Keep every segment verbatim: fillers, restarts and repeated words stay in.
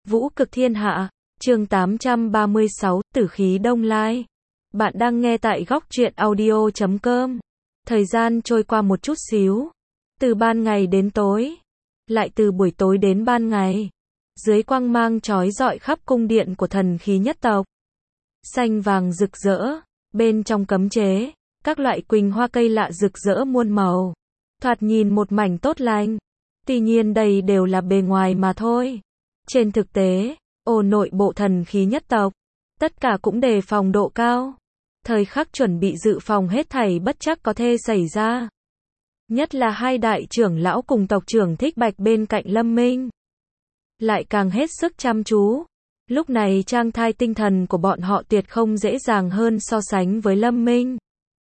Vũ cực thiên hạ, chương tám trăm ba mươi sáu, Tử khí đông lai. Bạn đang nghe tại góc truyện audio chấm com. Thời gian trôi qua một chút xíu. Từ ban ngày đến tối. Lại từ buổi tối đến ban ngày. Dưới quang mang chói rọi khắp cung điện của thần khí nhất tộc. Xanh vàng rực rỡ. Bên trong cấm chế. Các loại quỳnh hoa cây lạ rực rỡ muôn màu. Thoạt nhìn một mảnh tốt lành. Tuy nhiên đây đều là bề ngoài mà thôi. Trên thực tế, ô nội bộ thần khí nhất tộc, tất cả cũng đề phòng độ cao. Thời khắc chuẩn bị dự phòng hết thảy bất chắc có thể xảy ra. Nhất là hai đại trưởng lão cùng tộc trưởng Thích Bạch bên cạnh Lâm Minh. Lại càng hết sức chăm chú. Lúc này trang thai tinh thần của bọn họ tuyệt không dễ dàng hơn so sánh với Lâm Minh.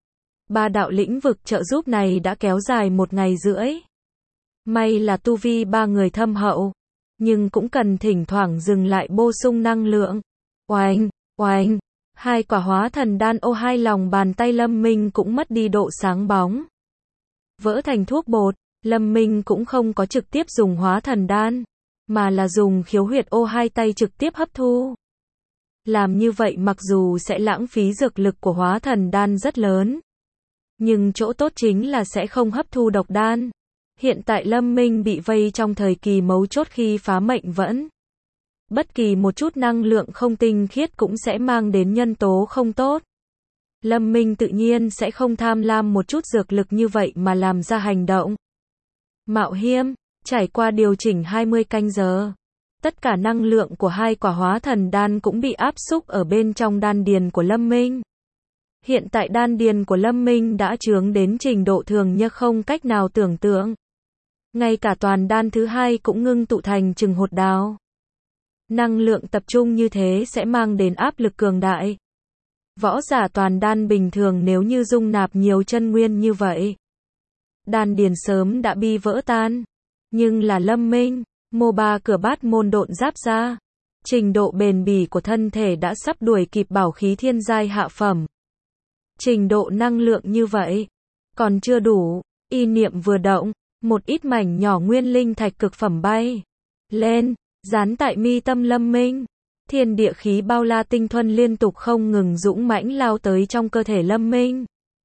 Ba đạo lĩnh vực trợ giúp này đã kéo dài một ngày rưỡi. May là tu vi ba người thâm hậu. Nhưng cũng cần thỉnh thoảng dừng lại bổ sung năng lượng. Oanh, oanh, hai quả hóa thần đan ô hai lòng bàn tay Lâm Minh cũng mất đi độ sáng bóng. Vỡ thành thuốc bột, Lâm Minh cũng không có trực tiếp dùng hóa thần đan, mà là dùng khiếu huyệt ô hai tay trực tiếp hấp thu. Làm như vậy mặc dù sẽ lãng phí dược lực của hóa thần đan rất lớn, nhưng chỗ tốt chính là sẽ không hấp thu độc đan. Hiện tại Lâm Minh bị vây trong thời kỳ mấu chốt khi phá mệnh vẫn. Bất kỳ một chút năng lượng không tinh khiết cũng sẽ mang đến nhân tố không tốt. Lâm Minh tự nhiên sẽ không tham lam một chút dược lực như vậy mà làm ra hành động mạo hiểm. Trải qua điều chỉnh hai mươi canh giờ, tất cả năng lượng của hai quả hóa thần đan cũng bị áp xúc ở bên trong đan điền của Lâm Minh. Hiện tại đan điền của Lâm Minh đã chướng đến trình độ thường như không cách nào tưởng tượng. Ngay cả toàn đan thứ hai cũng ngưng tụ thành chừng hột đào. Năng lượng tập trung như thế sẽ mang đến áp lực cường đại. Võ giả toàn đan bình thường nếu như dung nạp nhiều chân nguyên như vậy, đan điền sớm đã bị vỡ tan. Nhưng là Lâm Minh, mô ba cửa bát môn độn giáp ra. Trình độ bền bỉ của thân thể đã sắp đuổi kịp bảo khí thiên giai hạ phẩm. Trình độ năng lượng như vậy, còn chưa đủ, ý niệm vừa động. Một ít mảnh nhỏ nguyên linh thạch cực phẩm bay lên, dán tại mi tâm Lâm Minh. Thiên địa khí bao la tinh thuần liên tục không ngừng dũng mãnh lao tới trong cơ thể Lâm Minh.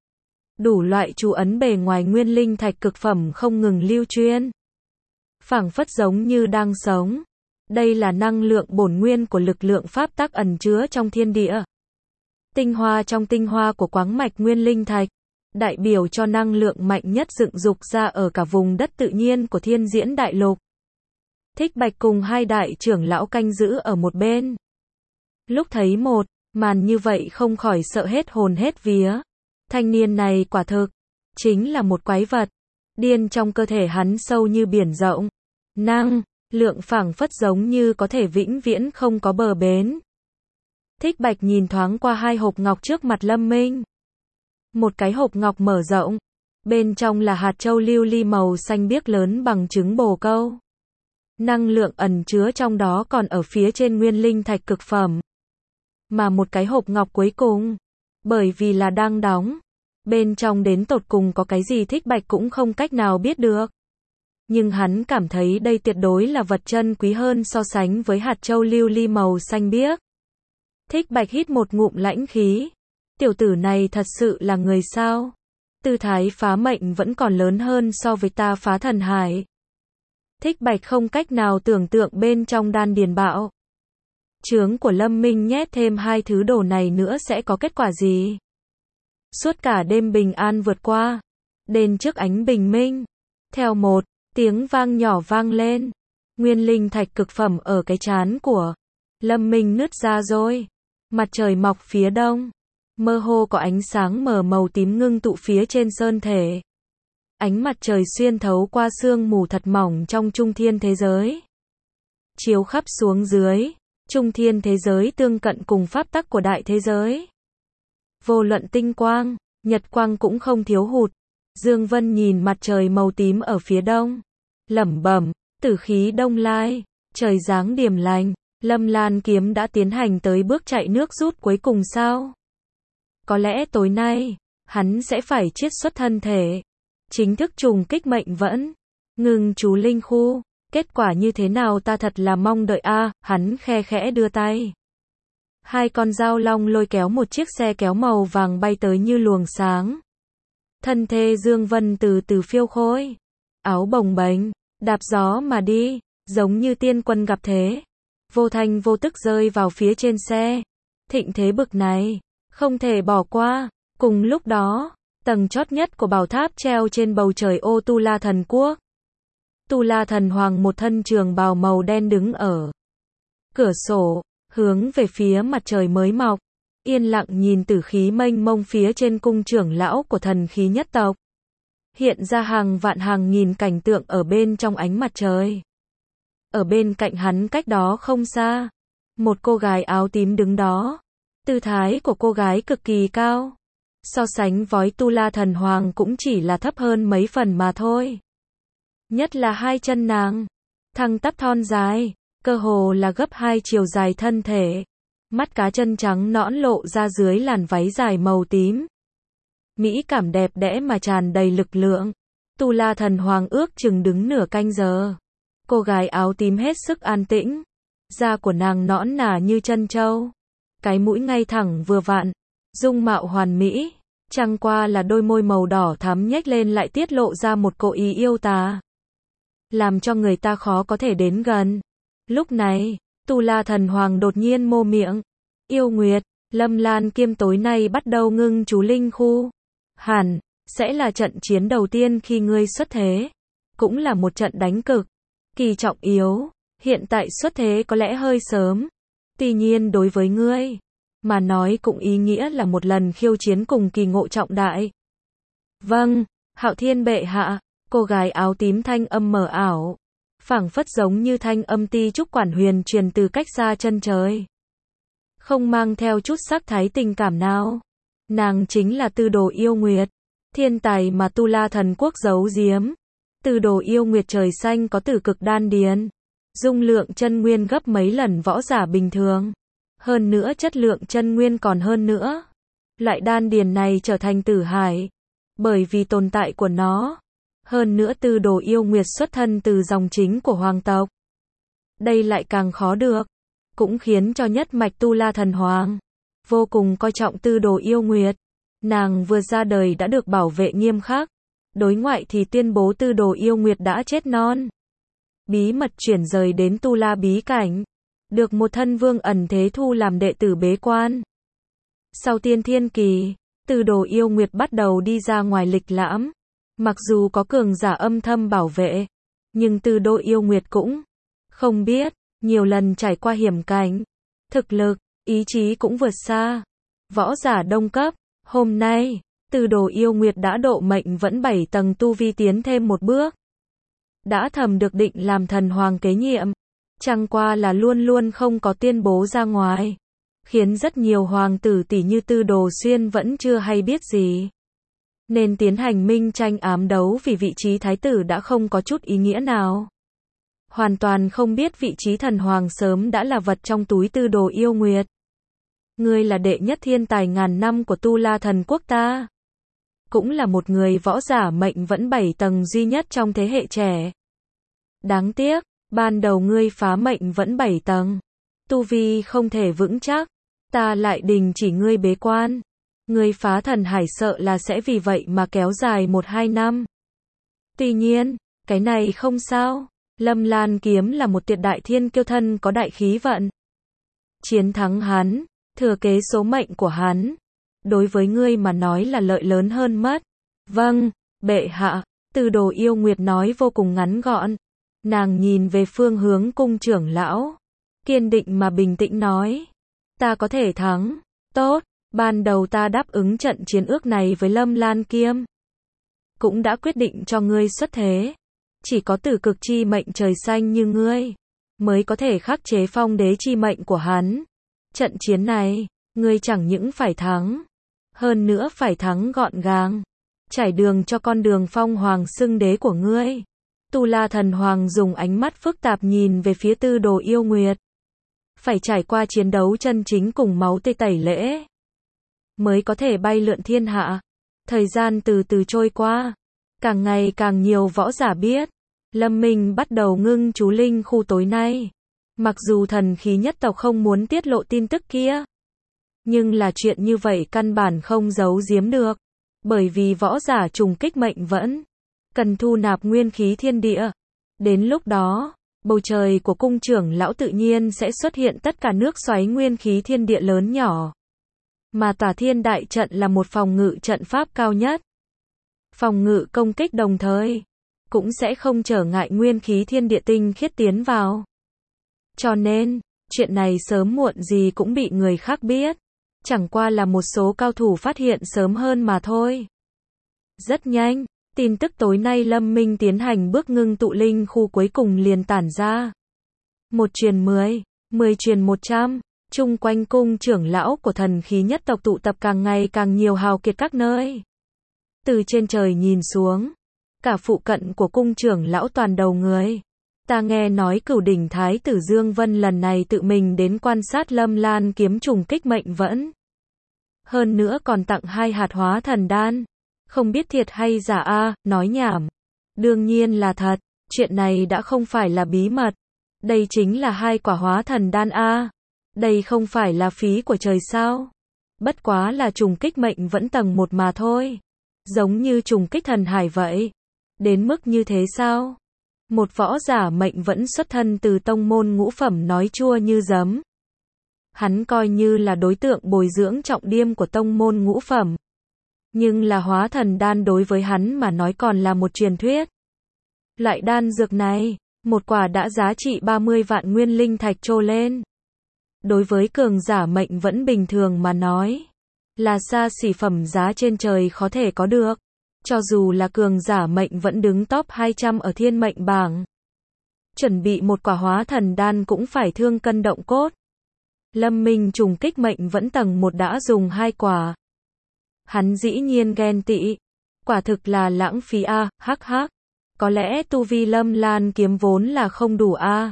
Đủ loại chú ấn bề ngoài nguyên linh thạch cực phẩm không ngừng lưu truyền. Phảng phất giống như đang sống. Đây là năng lượng bổn nguyên của lực lượng pháp tắc ẩn chứa trong thiên địa. Tinh hoa trong tinh hoa của quáng mạch nguyên linh thạch, đại biểu cho năng lượng mạnh nhất dựng dục ra ở cả vùng đất tự nhiên của thiên diễn đại lục. Thích Bạch cùng hai đại trưởng lão canh giữ ở một bên. Lúc thấy một màn như vậy không khỏi sợ hết hồn hết vía. Thanh niên này quả thực chính là một quái vật. Điên trong cơ thể hắn sâu như biển rộng. Năng lượng phảng phất giống như có thể vĩnh viễn không có bờ bến. Thích Bạch nhìn thoáng qua hai hộp ngọc trước mặt Lâm Minh. Một cái hộp ngọc mở rộng, bên trong là hạt châu lưu ly màu xanh biếc lớn bằng trứng bồ câu. Năng lượng ẩn chứa trong đó còn ở phía trên nguyên linh thạch cực phẩm. Mà một cái hộp ngọc cuối cùng, bởi vì là đang đóng, bên trong đến tột cùng có cái gì Thích Bạch cũng không cách nào biết được. Nhưng hắn cảm thấy đây tuyệt đối là vật chân quý hơn so sánh với hạt châu lưu ly màu xanh biếc. Thích Bạch hít một ngụm lãnh khí. Tiểu tử này thật sự là người sao? Tư thái phá mệnh vẫn còn lớn hơn so với ta phá thần hải. Thích Bạch không cách nào tưởng tượng bên trong đan điền bạo chướng của Lâm Minh nhét thêm hai thứ đồ này nữa sẽ có kết quả gì? Suốt cả đêm bình an vượt qua, đến trước ánh bình minh, theo một tiếng vang nhỏ vang lên, nguyên linh thạch cực phẩm ở cái trán của Lâm Minh nứt ra rồi. Mặt trời mọc phía đông, mơ hồ có ánh sáng mờ màu tím ngưng tụ phía trên sơn thể. Ánh mặt trời xuyên thấu qua sương mù thật mỏng trong trung thiên thế giới, chiếu khắp xuống dưới. Trung thiên thế giới tương cận cùng pháp tắc của đại thế giới. Vô luận tinh quang, nhật quang cũng không thiếu hụt. Dương Vân nhìn mặt trời màu tím ở phía đông, lẩm bẩm, tử khí đông lai, trời giáng điềm lành. Lâm Lan kiếm đã tiến hành tới bước chạy nước rút cuối cùng sao? Có lẽ tối nay, hắn sẽ phải chiết xuất thân thể, chính thức trùng kích mệnh vẫn. Ngừng chú linh khu, Kết quả như thế nào ta thật là mong đợi a, hắn khe khẽ đưa tay. Hai con dao long lôi kéo một chiếc xe kéo màu vàng bay tới như luồng sáng. Thân thê Dương Vân từ từ phiêu khôi, áo bồng bềnh, đạp gió mà đi, giống như tiên quân gặp thế. Vô thanh vô tức rơi vào phía trên xe. Thịnh thế bực này, không thể bỏ qua. Cùng lúc đó, tầng chót nhất của bảo tháp treo trên bầu trời ô Tu La Thần Quốc. Tu La Thần Hoàng một thân trường bào màu đen đứng ở cửa sổ, hướng về phía mặt trời mới mọc, yên lặng nhìn tử khí mênh mông phía trên cung trưởng lão của thần khí nhất tộc. Hiện ra hàng vạn hàng nghìn cảnh tượng ở bên trong ánh mặt trời. Ở bên cạnh hắn cách đó không xa, một cô gái áo tím đứng đó. Tư thái của cô gái cực kỳ cao. So sánh với Tu La Thần Hoàng cũng chỉ là thấp hơn mấy phần mà thôi. Nhất là hai chân nàng, thẳng tắp thon dài, cơ hồ là gấp hai chiều dài thân thể. Mắt cá chân trắng nõn lộ ra dưới làn váy dài màu tím. Mỹ cảm đẹp đẽ mà tràn đầy lực lượng. Tu La Thần Hoàng ước chừng đứng nửa canh giờ. Cô gái áo tím hết sức an tĩnh. Da của nàng nõn nà như chân trâu. Cái mũi ngay thẳng vừa vặn. Dung mạo hoàn mỹ. Chẳng qua là đôi môi màu đỏ thắm nhếch lên lại tiết lộ ra một cỗ ý yêu tà. Làm cho người ta khó có thể đến gần. Lúc này, Tu La Thần Hoàng đột nhiên mô miệng. Yêu Nguyệt, Lâm Lan Kiêm tối nay bắt đầu ngưng chú linh khu. Hẳn, sẽ là trận chiến đầu tiên khi ngươi xuất thế. Cũng là một trận đánh cực kỳ trọng yếu. Hiện tại xuất thế có lẽ hơi sớm. Tuy nhiên đối với ngươi mà nói cũng ý nghĩa là một lần khiêu chiến cùng kỳ ngộ trọng đại. Vâng, Hạo Thiên bệ hạ. Cô gái áo tím thanh âm mờ ảo, phảng phất giống như thanh âm ti trúc quản huyền truyền từ cách xa chân trời. Không mang theo chút sắc thái tình cảm nào. Nàng chính là Tư Đồ Yêu Nguyệt, thiên tài mà Tu La Thần Quốc giấu giếm. Tư Đồ Yêu Nguyệt trời xanh có tử cực đan điền, dung lượng chân nguyên gấp mấy lần võ giả bình thường. Hơn nữa chất lượng chân nguyên còn hơn nữa. Loại đan điền này trở thành tử hải, bởi vì tồn tại của nó. Hơn nữa Tư Đồ Yêu Nguyệt xuất thân từ dòng chính của hoàng tộc. Đây lại càng khó được. Cũng khiến cho nhất mạch Tu La Thần Hoàng vô cùng coi trọng Tư Đồ Yêu Nguyệt. Nàng vừa ra đời đã được bảo vệ nghiêm khắc. Đối ngoại thì tuyên bố Tư Đồ Yêu Nguyệt đã chết non. Bí mật chuyển rời đến Tu La bí cảnh. Được một thân vương ẩn thế thu làm đệ tử bế quan. Sau tiên thiên kỳ, Tư Đồ Yêu Nguyệt bắt đầu đi ra ngoài lịch lãm. Mặc dù có cường giả âm thầm bảo vệ, nhưng Tư Đồ Yêu Nguyệt cũng không biết, nhiều lần trải qua hiểm cảnh, thực lực, ý chí cũng vượt xa. Võ giả đông cấp, hôm nay, Tư Đồ Yêu Nguyệt đã độ mệnh vẫn bảy tầng tu vi tiến thêm một bước. Đã thầm được định làm thần hoàng kế nhiệm, chẳng qua là luôn luôn không có tuyên bố ra ngoài, khiến rất nhiều hoàng tử tỷ như Tư Đồ Xuyên vẫn chưa hay biết gì. Nên tiến hành minh tranh ám đấu vì vị trí thái tử đã không có chút ý nghĩa nào. Hoàn toàn không biết vị trí thần hoàng sớm đã là vật trong túi Tư Đồ Yêu Nguyệt. Ngươi là đệ nhất thiên tài ngàn năm của Tu La Thần Quốc ta. Cũng là một người võ giả mệnh vẫn bảy tầng duy nhất trong thế hệ trẻ. Đáng tiếc, ban đầu ngươi phá mệnh vẫn bảy tầng. Tu vi không thể vững chắc. Ta lại đình chỉ ngươi bế quan. Ngươi phá thần hải sợ là sẽ vì vậy mà kéo dài một hai năm. Tuy nhiên, cái này không sao. Lâm Lan Kiếm là một tuyệt đại thiên kiêu thân có đại khí vận. Chiến thắng hắn, thừa kế số mệnh của hắn. Đối với ngươi mà nói là lợi lớn hơn mất. Vâng, bệ hạ. Tư Đồ Yêu Nguyệt nói vô cùng ngắn gọn. Nàng nhìn về phương hướng cung trưởng lão. Kiên định mà bình tĩnh nói. Ta có thể thắng. Tốt. Ban đầu ta đáp ứng trận chiến ước này với Lâm Lan Kiêm. Cũng đã quyết định cho ngươi xuất thế. Chỉ có tử cực chi mệnh trời xanh như ngươi mới có thể khắc chế phong đế chi mệnh của hắn. Trận chiến này, ngươi chẳng những phải thắng, hơn nữa phải thắng gọn gàng, trải đường cho con đường phong hoàng xưng đế của ngươi. Tu La Thần Hoàng dùng ánh mắt phức tạp nhìn về phía Tư Đồ Yêu Nguyệt. Phải trải qua chiến đấu chân chính cùng máu tươi tẩy lễ, mới có thể bay lượn thiên hạ. Thời gian từ từ trôi qua, càng ngày càng nhiều võ giả biết, Lâm Minh bắt đầu ngưng chú linh khu tối nay. Mặc dù thần khí nhất tộc không muốn tiết lộ tin tức kia, nhưng là chuyện như vậy căn bản không giấu giếm được. Bởi vì võ giả trùng kích mệnh vẫn cần thu nạp nguyên khí thiên địa. Đến lúc đó, bầu trời của cung trưởng lão tự nhiên sẽ xuất hiện tất cả nước xoáy nguyên khí thiên địa lớn nhỏ. Mà tòa thiên đại trận là một phòng ngự trận pháp cao nhất. Phòng ngự công kích đồng thời, cũng sẽ không trở ngại nguyên khí thiên địa tinh khiết tiến vào. Cho nên, chuyện này sớm muộn gì cũng bị người khác biết. Chẳng qua là một số cao thủ phát hiện sớm hơn mà thôi. Rất nhanh, tin tức tối nay Lâm Minh tiến hành bước ngưng tụ linh khu cuối cùng liền tản ra. Một truyền mười, mười truyền một trăm, chung quanh cung trưởng lão của thần khí nhất tộc tụ tập càng ngày càng nhiều hào kiệt các nơi. Từ trên trời nhìn xuống, cả phụ cận của cung trưởng lão toàn đầu người. Ta nghe nói Cửu đỉnh thái tử Dương Vân lần này tự mình đến quan sát Lâm Lan kiếm trùng kích mệnh vẫn. Hơn nữa còn tặng hai hạt hóa thần đan. Không biết thiệt hay giả a, nói nhảm. Đương nhiên là thật, chuyện này đã không phải là bí mật. Đây chính là hai quả hóa thần đan a. Đây không phải là phí của trời sao? Bất quá là trùng kích mệnh vẫn tầng một mà thôi. Giống như trùng kích thần hải vậy. Đến mức như thế sao? Một võ giả mệnh vẫn xuất thân từ tông môn ngũ phẩm nói chua như giấm. Hắn coi như là đối tượng bồi dưỡng trọng điểm của tông môn ngũ phẩm. Nhưng là hóa thần đan đối với hắn mà nói còn là một truyền thuyết. Loại đan dược này, một quả đã giá trị ba mươi vạn nguyên linh thạch trô lên. Đối với cường giả mệnh vẫn bình thường mà nói, là xa xỉ phẩm giá trên trời khó thể có được. Cho dù là cường giả mệnh vẫn đứng top hai trăm ở thiên mệnh bảng. Chuẩn bị một quả hóa thần đan cũng phải thương cân động cốt. Lâm Minh trùng kích mệnh vẫn tầng một đã dùng hai quả. Hắn dĩ nhiên ghen tị. Quả thực là lãng phí a, hắc hắc. Có lẽ tu vi Lâm Lan kiếm vốn là không đủ a.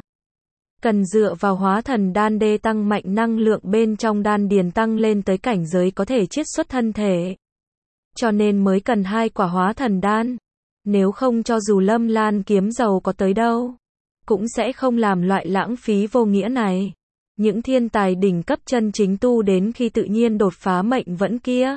Cần dựa vào hóa thần đan đê tăng mạnh năng lượng bên trong đan điền tăng lên tới cảnh giới có thể chiết xuất thân thể. Cho nên mới cần hai quả hóa thần đan. Nếu không cho dù Lâm Lan kiếm giàu có tới đâu, cũng sẽ không làm loại lãng phí vô nghĩa này. Những thiên tài đỉnh cấp chân chính tu đến khi tự nhiên đột phá mệnh vẫn kia.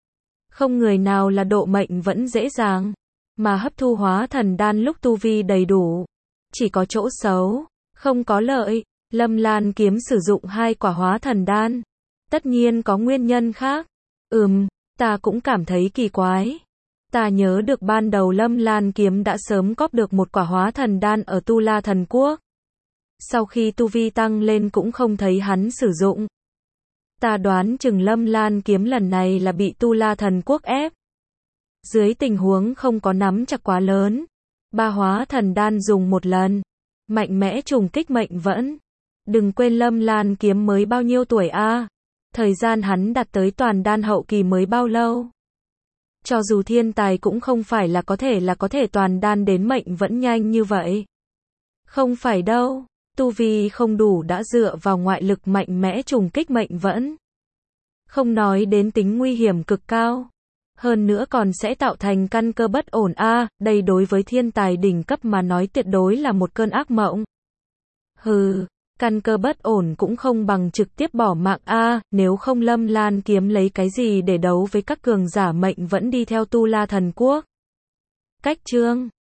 Không người nào là độ mệnh vẫn dễ dàng, mà hấp thu hóa thần đan lúc tu vi đầy đủ. Chỉ có chỗ xấu, không có lợi. Lâm Lan kiếm sử dụng hai quả hóa thần đan. Tất nhiên có nguyên nhân khác. Ừm, ta cũng cảm thấy kỳ quái. Ta nhớ được ban đầu Lâm Lan kiếm đã sớm cóp được một quả hóa thần đan ở Tu La Thần Quốc. Sau khi tu vi tăng lên cũng không thấy hắn sử dụng. Ta đoán chừng Lâm Lan kiếm lần này là bị Tu La Thần Quốc ép. Dưới tình huống không có nắm chặt quá lớn, ba hóa thần đan dùng một lần, mạnh mẽ trùng kích mệnh vẫn. Đừng quên Lâm Lan kiếm mới bao nhiêu tuổi a? Thời gian hắn đạt tới toàn đan hậu kỳ mới bao lâu? Cho dù thiên tài cũng không phải là có thể là có thể toàn đan đến mệnh vẫn nhanh như vậy. Không phải đâu, tu vi không đủ đã dựa vào ngoại lực mạnh mẽ trùng kích mệnh vẫn. Không nói đến tính nguy hiểm cực cao. Hơn nữa còn sẽ tạo thành căn cơ bất ổn a, đây đối với thiên tài đỉnh cấp mà nói tuyệt đối là một cơn ác mộng. Hừ, căn cơ bất ổn cũng không bằng trực tiếp bỏ mạng a, nếu không Lâm Lan kiếm lấy cái gì để đấu với các cường giả mệnh vẫn đi theo Tu La Thần Quốc. Cách chương